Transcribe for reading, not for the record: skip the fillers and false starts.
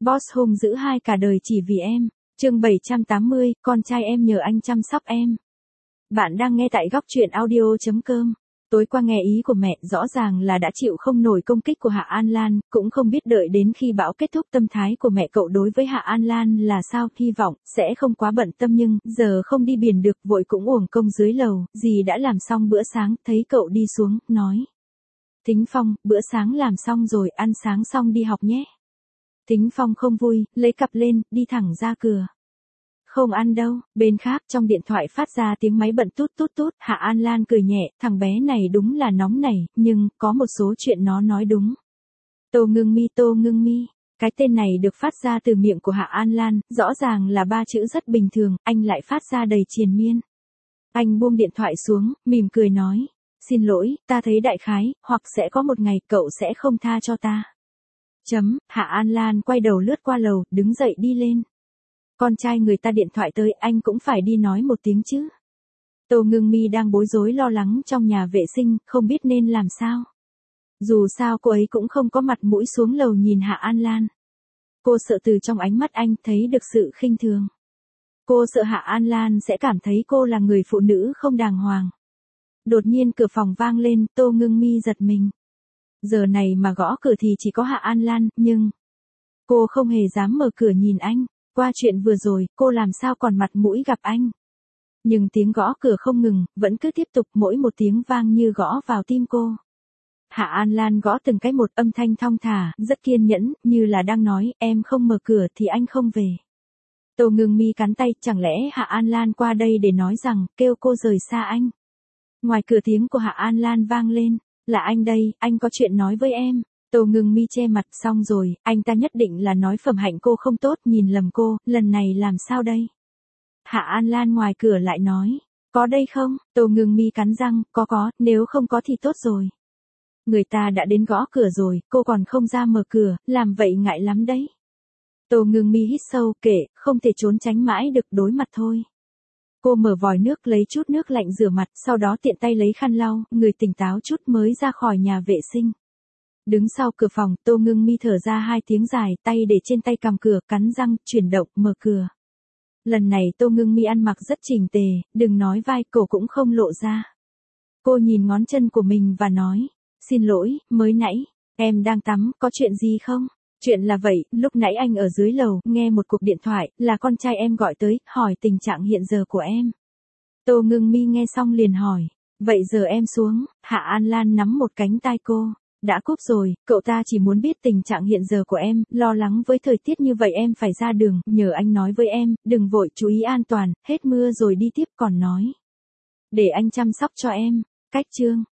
Boss hung dữ hai cả đời chỉ vì em. Chương 780, con trai em nhờ anh chăm sóc em. Bạn đang nghe tại góc truyện audio.com. Tối qua nghe ý của mẹ, rõ ràng là đã chịu không nổi công kích của Hạ An Lan, cũng không biết đợi đến khi bão kết thúc tâm thái của mẹ cậu đối với Hạ An Lan là sao, hy vọng sẽ không quá bận tâm, nhưng giờ không đi biển được, vội cũng uổng công dưới lầu. Dì đã làm xong bữa sáng, thấy cậu đi xuống, nói: Thính Phong, bữa sáng làm xong rồi, ăn sáng xong đi học nhé. Thính Phong không vui, lấy cặp lên, đi thẳng ra cửa. Không ăn đâu. Bên khác, trong điện thoại phát ra tiếng máy bận tút tút tút. Hạ An Lan cười nhẹ, thằng bé này đúng là nóng nảy, nhưng có một số chuyện nó nói đúng. Tô Ngưng Mi. Cái tên này được phát ra từ miệng của Hạ An Lan, rõ ràng là ba chữ rất bình thường, anh lại phát ra đầy triền miên. Anh buông điện thoại xuống, mỉm cười nói: Xin lỗi, ta thấy đại khái, hoặc sẽ có một ngày cậu sẽ không tha cho ta. Hạ An Lan quay đầu lướt qua lầu, đứng dậy đi lên. Con trai người ta điện thoại tới, anh cũng phải đi nói một tiếng chứ. Tô Ngưng Mi đang bối rối lo lắng trong nhà vệ sinh, không biết nên làm sao. Dù sao cô ấy cũng không có mặt mũi xuống lầu nhìn Hạ An Lan. Cô sợ từ trong ánh mắt anh thấy được sự khinh thường. Cô sợ Hạ An Lan sẽ cảm thấy cô là người phụ nữ không đàng hoàng. Đột nhiên cửa phòng vang lên, Tô Ngưng Mi giật mình. Giờ này mà gõ cửa thì chỉ có Hạ An Lan, nhưng cô không hề dám mở cửa nhìn anh. Qua chuyện vừa rồi, cô làm sao còn mặt mũi gặp anh. Nhưng tiếng gõ cửa không ngừng, vẫn cứ tiếp tục, mỗi một tiếng vang như gõ vào tim cô. Hạ An Lan gõ từng cái một, âm thanh thong thả, rất kiên nhẫn, như là đang nói: Em không mở cửa thì anh không về. Tô Ngưng Mi cắn tay, chẳng lẽ Hạ An Lan qua đây để nói rằng, kêu cô rời xa anh. Ngoài cửa tiếng của Hạ An Lan vang lên: Là anh đây, anh có chuyện nói với em. Tô Ngưng Mi che mặt, xong rồi, anh ta nhất định là nói phẩm hạnh cô không tốt, nhìn lầm cô, lần này làm sao đây? Hạ An Lan ngoài cửa lại nói: Có đây không? Tô Ngưng Mi cắn răng: Có, nếu không có thì tốt rồi. Người ta đã đến gõ cửa rồi, cô còn không ra mở cửa, làm vậy ngại lắm đấy. Tô Ngưng Mi hít sâu, kệ, không thể trốn tránh mãi được, đối mặt thôi. Cô mở vòi nước, lấy chút nước lạnh rửa mặt, sau đó tiện tay lấy khăn lau, người tỉnh táo chút mới ra khỏi nhà vệ sinh. Đứng sau cửa phòng, Tô Ngưng Mi thở ra hai tiếng dài, tay để trên tay cầm cửa, cắn răng, chuyển động, mở cửa. Lần này Tô Ngưng Mi ăn mặc rất chỉnh tề, đừng nói vai, cổ cũng không lộ ra. Cô nhìn ngón chân của mình và nói: Xin lỗi, mới nãy, em đang tắm, có chuyện gì không? Chuyện là vậy, lúc nãy anh ở dưới lầu, nghe một cuộc điện thoại, là con trai em gọi tới, hỏi tình trạng hiện giờ của em. Tô Ngưng Mi nghe xong liền hỏi: Vậy giờ em xuống? Hạ An Lan nắm một cánh tay cô: Đã cúp rồi, cậu ta chỉ muốn biết tình trạng hiện giờ của em, lo lắng với thời tiết như vậy em phải ra đường, nhờ anh nói với em, đừng vội, chú ý an toàn, hết mưa rồi đi tiếp, còn nói để anh chăm sóc cho em. Cách chương